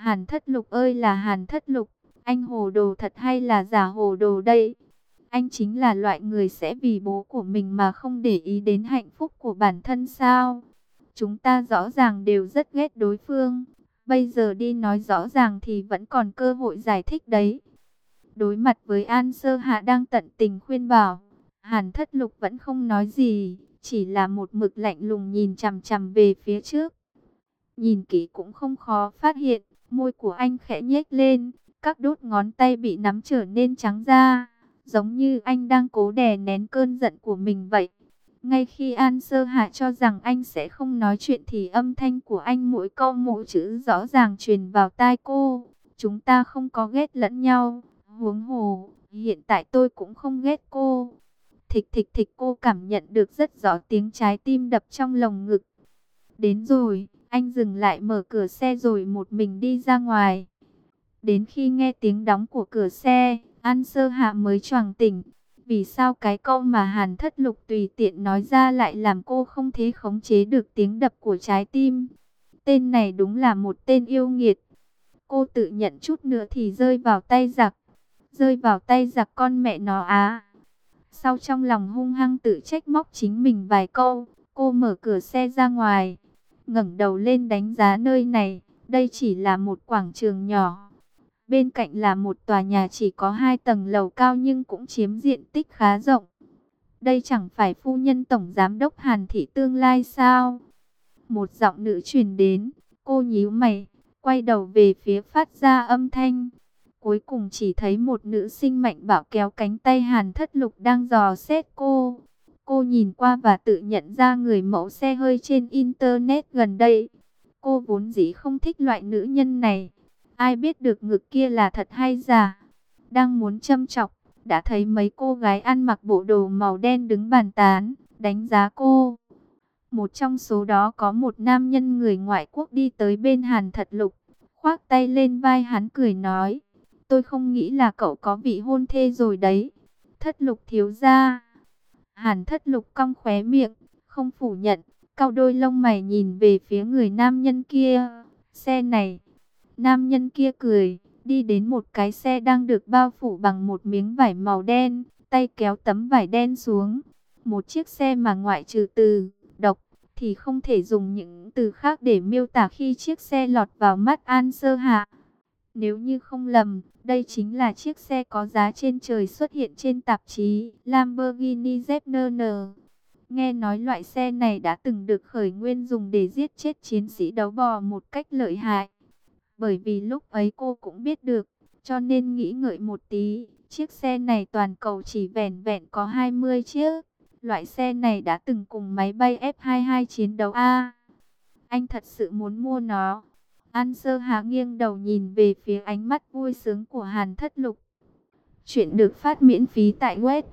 Hàn Thất Lục ơi là Hàn Thất Lục, anh hồ đồ thật hay là giả hồ đồ đây? Anh chính là loại người sẽ vì bố của mình mà không để ý đến hạnh phúc của bản thân sao? Chúng ta rõ ràng đều rất ghét đối phương. Bây giờ đi nói rõ ràng thì vẫn còn cơ hội giải thích đấy. Đối mặt với An Sơ Hạ đang tận tình khuyên bảo, Hàn Thất Lục vẫn không nói gì, chỉ là một mực lạnh lùng nhìn chằm chằm về phía trước. Nhìn kỹ cũng không khó phát hiện, môi của anh khẽ nhếch lên, các đốt ngón tay bị nắm trở nên trắng ra, giống như anh đang cố đè nén cơn giận của mình vậy. Ngay khi An Sơ Hạ cho rằng anh sẽ không nói chuyện thì âm thanh của anh mỗi câu mỗi chữ rõ ràng truyền vào tai cô. Chúng ta không có ghét lẫn nhau, huống hồ, hiện tại tôi cũng không ghét cô. Thịch thịch thịch, cô cảm nhận được rất rõ tiếng trái tim đập trong lồng ngực. Đến rồi, anh dừng lại mở cửa xe rồi một mình đi ra ngoài. Đến khi nghe tiếng đóng của cửa xe, An Sơ Hạ mới choàng tỉnh. Vì sao cái câu mà Hàn Thất Lục tùy tiện nói ra lại làm cô không thể khống chế được tiếng đập của trái tim? Tên này đúng là một tên yêu nghiệt. Cô tự nhận chút nữa thì rơi vào tay giặc. Rơi vào tay giặc con mẹ nó á. Sau trong lòng hung hăng tự trách móc chính mình vài câu, cô mở cửa xe ra ngoài, ngẩng đầu lên đánh giá nơi này. Đây chỉ là một quảng trường nhỏ. Bên cạnh là một tòa nhà chỉ có 2 tầng lầu cao nhưng cũng chiếm diện tích khá rộng. Đây chẳng phải phu nhân tổng giám đốc Hàn Thị tương lai sao? Một giọng nữ truyền đến, cô nhíu mày, quay đầu về phía phát ra âm thanh. Cuối cùng chỉ thấy một nữ sinh mạnh bạo kéo cánh tay Hàn Thất Lục đang dò xét cô. Cô nhìn qua và tự nhận ra người mẫu xe hơi trên internet gần đây. Cô vốn dĩ không thích loại nữ nhân này. Ai biết được ngực kia là thật hay giả. Đang muốn châm chọc, đã thấy mấy cô gái ăn mặc bộ đồ màu đen đứng bàn tán, đánh giá cô. Một trong số đó có một nam nhân người ngoại quốc đi tới bên Hàn Thất Lục, khoác tay lên vai hắn cười nói: tôi không nghĩ là cậu có vị hôn thê rồi đấy, Thất Lục thiếu gia. Hàn Thất Lục cong khóe miệng, không phủ nhận, cau đôi lông mày nhìn về phía người nam nhân kia. Xe này. Nam nhân kia cười, đi đến một cái xe đang được bao phủ bằng một miếng vải màu đen, tay kéo tấm vải đen xuống. Một chiếc xe mà ngoại trừ từ độc thì không thể dùng những từ khác để miêu tả khi chiếc xe lọt vào mắt An Sơ Hạ. Nếu như không lầm, đây chính là chiếc xe có giá trên trời xuất hiện trên tạp chí Lamborghini ZNN. Nghe nói loại xe này đã từng được khởi nguyên dùng để giết chết chiến sĩ đấu bò một cách lợi hại. Bởi vì lúc ấy cô cũng biết được, cho nên nghĩ ngợi một tí, chiếc xe này toàn cầu chỉ vẻn vẹn có 20 chiếc. Loại xe này đã từng cùng máy bay F-22 chiến đấu a. Anh thật sự muốn mua nó. An Sơ Hà nghiêng đầu nhìn về phía ánh mắt vui sướng của Hàn Thất Lục. Chuyện được phát miễn phí tại web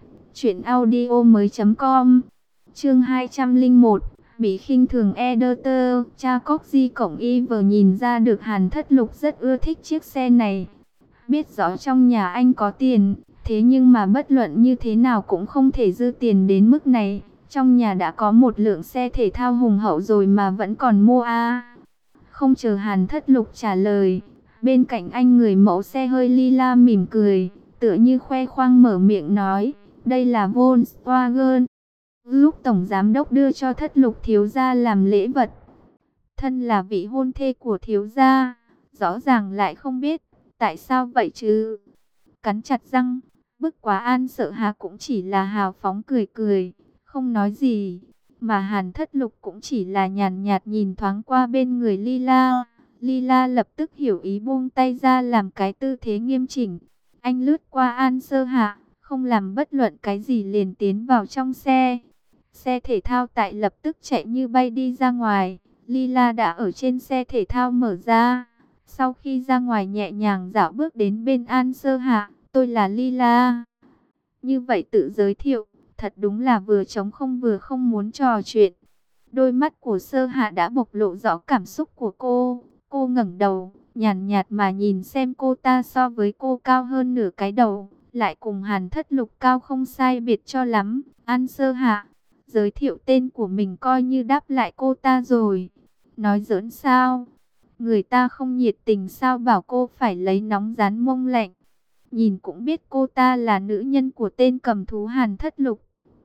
truyệnaudiomoi.com. Chương 201, bị khinh thường editor. Cha Coxy cổng y vừa nhìn ra được Hàn Thất Lục rất ưa thích chiếc xe này. Biết rõ trong nhà anh có tiền, thế nhưng mà bất luận như thế nào cũng không thể dư tiền đến mức này. Trong nhà đã có một lượng xe thể thao hùng hậu rồi mà vẫn còn mua a. Không chờ Hàn Thất Lục trả lời, bên cạnh anh người mẫu xe hơi lila mỉm cười, tựa như khoe khoang mở miệng nói: đây là Volkswagen, lúc tổng giám đốc đưa cho Thất Lục thiếu gia làm lễ vật. Thân là vị hôn thê của thiếu gia, rõ ràng lại không biết, tại sao vậy chứ? Cắn chặt răng, bức quá An Sợ Hà cũng chỉ là hào phóng cười cười, không nói gì. Mà Hàn Thất Lục cũng chỉ là nhàn nhạt nhìn thoáng qua bên người Lila. Lila lập tức hiểu ý, buông tay ra làm cái tư thế nghiêm chỉnh. Anh lướt qua An Sơ Hạ, không làm bất luận cái gì liền tiến vào trong xe. Xe thể thao tại lập tức chạy như bay đi ra ngoài. Lila đã ở trên xe thể thao mở ra. Sau khi ra ngoài nhẹ nhàng dạo bước đến bên An Sơ Hạ. Tôi là Lila. Như vậy tự giới thiệu, thật đúng là vừa trống không vừa không muốn trò chuyện. Đôi mắt của Sơ Hạ đã bộc lộ rõ cảm xúc của cô. Cô ngẩng đầu, nhàn nhạt mà nhìn xem cô ta so với cô cao hơn nửa cái đầu, lại cùng Hàn Thất Lục cao không sai biệt cho lắm. An Sơ Hạ giới thiệu tên của mình coi như đáp lại cô ta rồi. Nói giỡn sao? Người ta không nhiệt tình sao bảo cô phải lấy nóng rán mông lạnh. Nhìn cũng biết cô ta là nữ nhân của tên cầm thú Hàn Thất Lục.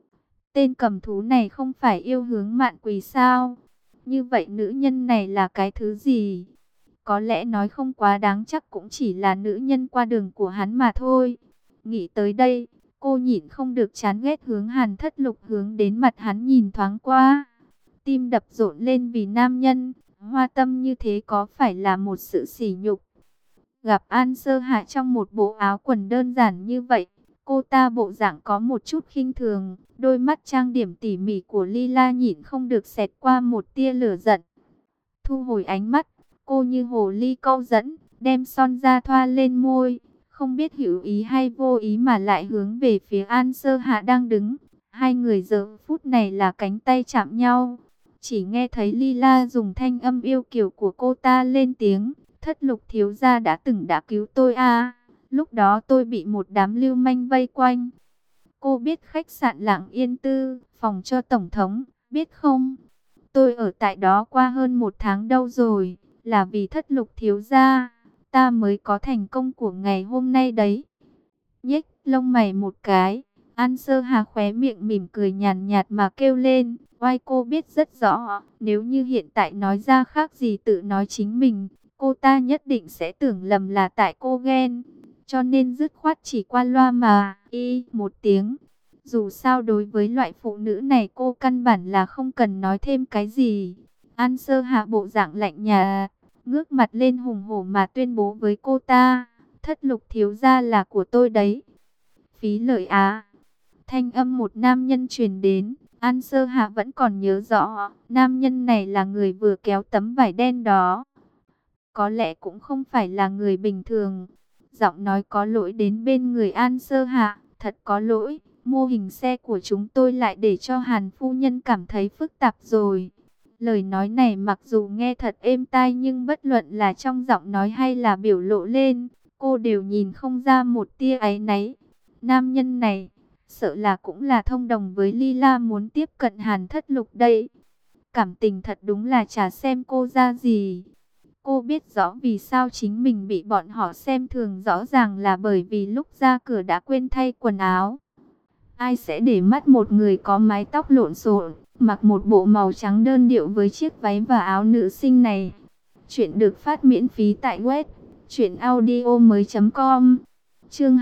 Tên cầm thú này không phải yêu hướng Mạn Quỳ sao? Như vậy nữ nhân này là cái thứ gì? Có lẽ nói không quá đáng, chắc cũng chỉ là nữ nhân qua đường của hắn mà thôi. Nghĩ tới đây, cô nhịn không được chán ghét hướng Hàn Thất Lục hướng đến mặt hắn nhìn thoáng qua. Tim đập rộn lên vì nam nhân hoa tâm như thế có phải là một sự sỉ nhục. Gặp An Sơ Hạ trong một bộ áo quần đơn giản như vậy, cô ta bộ dạng có một chút khinh thường, đôi mắt trang điểm tỉ mỉ của Lila nhịn không được xẹt qua một tia lửa giận. Thu hồi ánh mắt, cô như hồ ly câu dẫn, đem son ra thoa lên môi, không biết hữu ý hay vô ý mà lại hướng về phía An Sơ Hạ đang đứng. Hai người giờ phút này là cánh tay chạm nhau. Chỉ nghe thấy Lila dùng thanh âm yêu kiều của cô ta lên tiếng, Thất Lục thiếu gia đã từng đã cứu tôi à, lúc đó tôi bị một đám lưu manh vây quanh. Cô biết khách sạn Lạng Yên Tư, phòng cho tổng thống, biết không? Tôi ở tại đó qua hơn 1 tháng đâu rồi, là vì Thất Lục thiếu gia, ta mới có thành công của ngày hôm nay đấy. Nhếch lông mày một cái, An Sơ Hà khóe miệng mỉm cười nhàn nhạt mà kêu lên, oai cô biết rất rõ, nếu như hiện tại nói ra khác gì tự nói chính mình, cô ta nhất định sẽ tưởng lầm là tại cô ghen, cho nên dứt khoát chỉ qua loa mà, một tiếng. Dù sao đối với loại phụ nữ này cô căn bản là không cần nói thêm cái gì. An Sơ Hạ bộ dạng lạnh nhạt, ngước mặt lên hùng hổ mà tuyên bố với cô ta, Thất Lục thiếu gia là của tôi đấy. Phí lợi á. Thanh âm một nam nhân truyền đến, An Sơ Hạ vẫn còn nhớ rõ, nam nhân này là người vừa kéo tấm vải đen đó. Có lẽ cũng không phải là người bình thường. Giọng nói có lỗi đến bên người An Sơ Hạ, thật có lỗi, mô hình xe của chúng tôi lại để cho Hàn phu nhân cảm thấy phức tạp rồi. Lời nói này mặc dù nghe thật êm tai nhưng bất luận là trong giọng nói hay là biểu lộ lên, cô đều nhìn không ra một tia áy náy. Nam nhân này, sợ là cũng là thông đồng với Lila muốn tiếp cận Hàn Thất Lục đây. Cảm tình thật đúng là chả xem cô ra gì. Cô biết rõ vì sao chính mình bị bọn họ xem thường, rõ ràng là bởi vì lúc ra cửa đã quên thay quần áo. Ai sẽ để mắt một người có mái tóc lộn xộn, mặc một bộ màu trắng đơn điệu với chiếc váy và áo nữ sinh này. Chuyện được phát miễn phí tại web truyệnaudiomoi.com. Chương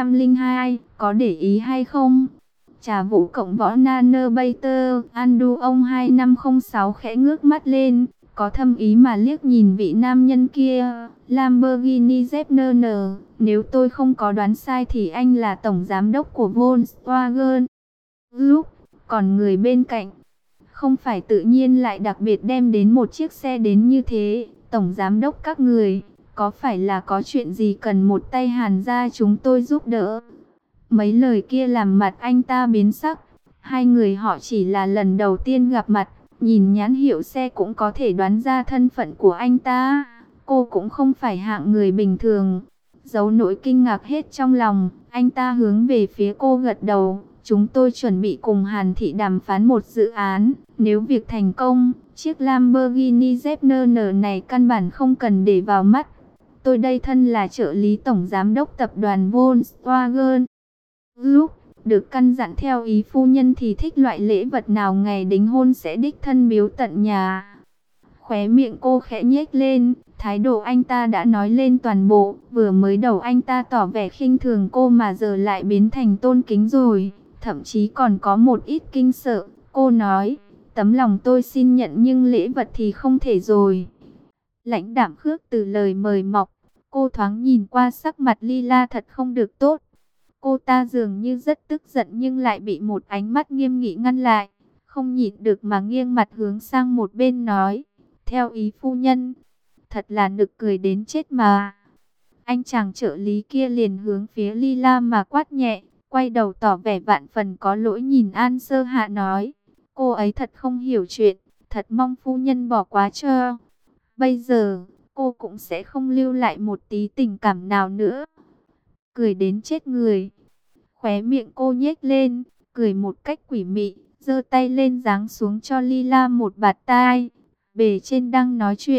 202, có để ý hay không? Trà Vũ Cộng Võ Nano Bater, Andu ông 2506 khẽ ngước mắt lên, có thâm ý mà liếc nhìn vị nam nhân kia. Lamborghini ZNN, nếu tôi không có đoán sai thì anh là tổng giám đốc của Volkswagen Group, còn người bên cạnh không phải tự nhiên lại đặc biệt đem đến một chiếc xe đến như thế. Tổng giám đốc các người, có phải là có chuyện gì cần một tay Hàn gia chúng tôi giúp đỡ? Mấy lời kia làm mặt anh ta biến sắc. Hai người họ chỉ là lần đầu tiên gặp mặt, nhìn nhãn hiệu xe cũng có thể đoán ra thân phận của anh ta. Cô cũng không phải hạng người bình thường. Giấu nỗi kinh ngạc hết trong lòng, anh ta hướng về phía cô gật đầu. Chúng tôi chuẩn bị cùng Hàn Thị đàm phán một dự án. Nếu việc thành công, chiếc Lamborghini ZNN này căn bản không cần để vào mắt. Tôi đây thân là trợ lý tổng giám đốc tập đoàn Volkswagen Group, được căn dặn theo ý phu nhân thì thích loại lễ vật nào ngày đính hôn sẽ đích thân biếu tận nhà. Khóe miệng cô khẽ nhếch lên, thái độ anh ta đã nói lên toàn bộ. Vừa mới đầu anh ta tỏ vẻ khinh thường cô mà giờ lại biến thành tôn kính rồi, thậm chí còn có một ít kinh sợ. Cô nói, tấm lòng tôi xin nhận nhưng lễ vật thì không thể rồi. Lãnh đạm khước từ lời mời mọc, cô thoáng nhìn qua sắc mặt Lila thật không được tốt. Cô ta dường như rất tức giận nhưng lại bị một ánh mắt nghiêm nghị ngăn lại, không nhịn được mà nghiêng mặt hướng sang một bên nói, theo ý phu nhân. Thật là nực cười đến chết mà. Anh chàng trợ lý kia liền hướng phía Lila mà quát nhẹ, quay đầu tỏ vẻ vạn phần có lỗi nhìn An Sơ Hạ nói, cô ấy thật không hiểu chuyện, thật mong phu nhân bỏ qua cho. Bây giờ, cô cũng sẽ không lưu lại một tí tình cảm nào nữa. Cười đến chết người. Khóe miệng cô nhếch lên, cười một cách quỷ mị, giơ tay lên giáng xuống cho Lila một bạt tai. Bề trên đang nói chuyện,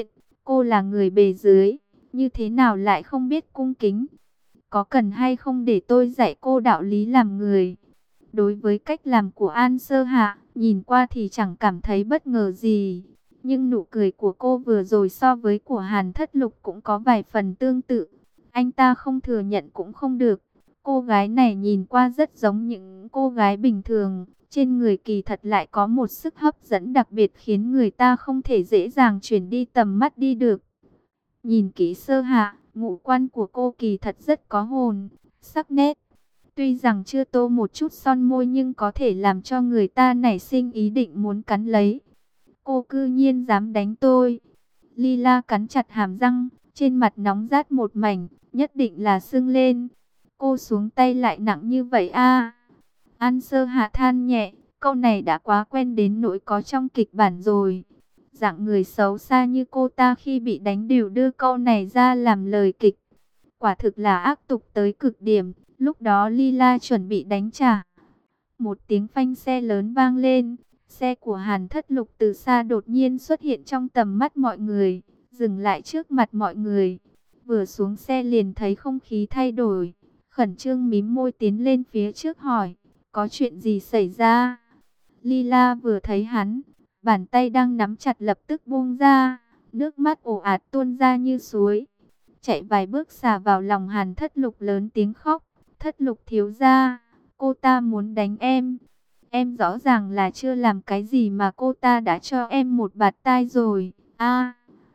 Cô là người bề dưới, như thế nào lại không biết cung kính? Có cần hay không để tôi dạy cô đạo lý làm người? Đối với cách làm của An Sơ Hạ, nhìn qua thì chẳng cảm thấy bất ngờ gì. Nhưng nụ cười của cô vừa rồi so với của Hàn Thất Lục cũng có vài phần tương tự. Anh ta không thừa nhận cũng không được. Cô gái này nhìn qua rất giống những cô gái bình thường. Trên người kỳ thật lại có một sức hấp dẫn đặc biệt khiến người ta không thể dễ dàng chuyển đi tầm mắt đi được. Nhìn kỹ Sơ Hạ, ngũ quan của cô kỳ thật rất có hồn, sắc nét. Tuy rằng chưa tô một chút son môi nhưng có thể làm cho người ta nảy sinh ý định muốn cắn lấy. Cô cư nhiên dám đánh tôi. Lila cắn chặt hàm răng, trên mặt nóng rát một mảnh, nhất định là sưng lên. Cô xuống tay lại nặng như vậy a. An Sơ Hạ than nhẹ, câu này đã quá quen đến nỗi có trong kịch bản rồi. Dạng người xấu xa như cô ta khi bị đánh đều đưa câu này ra làm lời kịch. Quả thực là ác tục tới cực điểm. Lúc đó Lila chuẩn bị đánh trả. Một tiếng phanh xe lớn vang lên. Xe của Hàn Thất Lục từ xa đột nhiên xuất hiện trong tầm mắt mọi người. Dừng lại trước mặt mọi người. Vừa xuống xe liền thấy không khí thay đổi. Khẩn trương mím môi tiến lên phía trước hỏi. Có chuyện gì xảy ra? Lila vừa thấy hắn, bàn tay đang nắm chặt lập tức buông ra. Nước mắt ồ ạt tuôn ra như suối. Chạy vài bước xà vào lòng Hàn Thất Lục lớn tiếng khóc. Thất Lục thiếu gia, cô ta muốn đánh em. Em rõ ràng là chưa làm cái gì mà cô ta đã cho em một bạt tai rồi. A,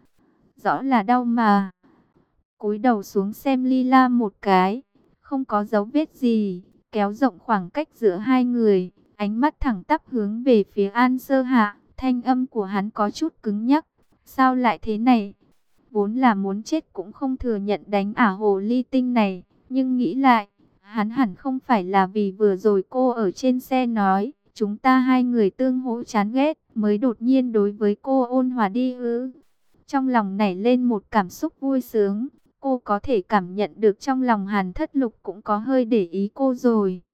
rõ là đau mà. Cúi đầu xuống xem Lila một cái, không có dấu vết gì, kéo rộng khoảng cách giữa hai người, ánh mắt thẳng tắp hướng về phía An Sơ Hạ, thanh âm của hắn có chút cứng nhắc. Sao lại thế này? Vốn là muốn chết cũng không thừa nhận đánh ả hồ ly tinh này, nhưng nghĩ lại, hắn hẳn không phải là vì vừa rồi cô ở trên xe nói, chúng ta hai người tương hỗ chán ghét, mới đột nhiên đối với cô ôn hòa đi ư. Trong lòng nảy lên một cảm xúc vui sướng, cô có thể cảm nhận được trong lòng Hàn Thất Lục cũng có hơi để ý cô rồi.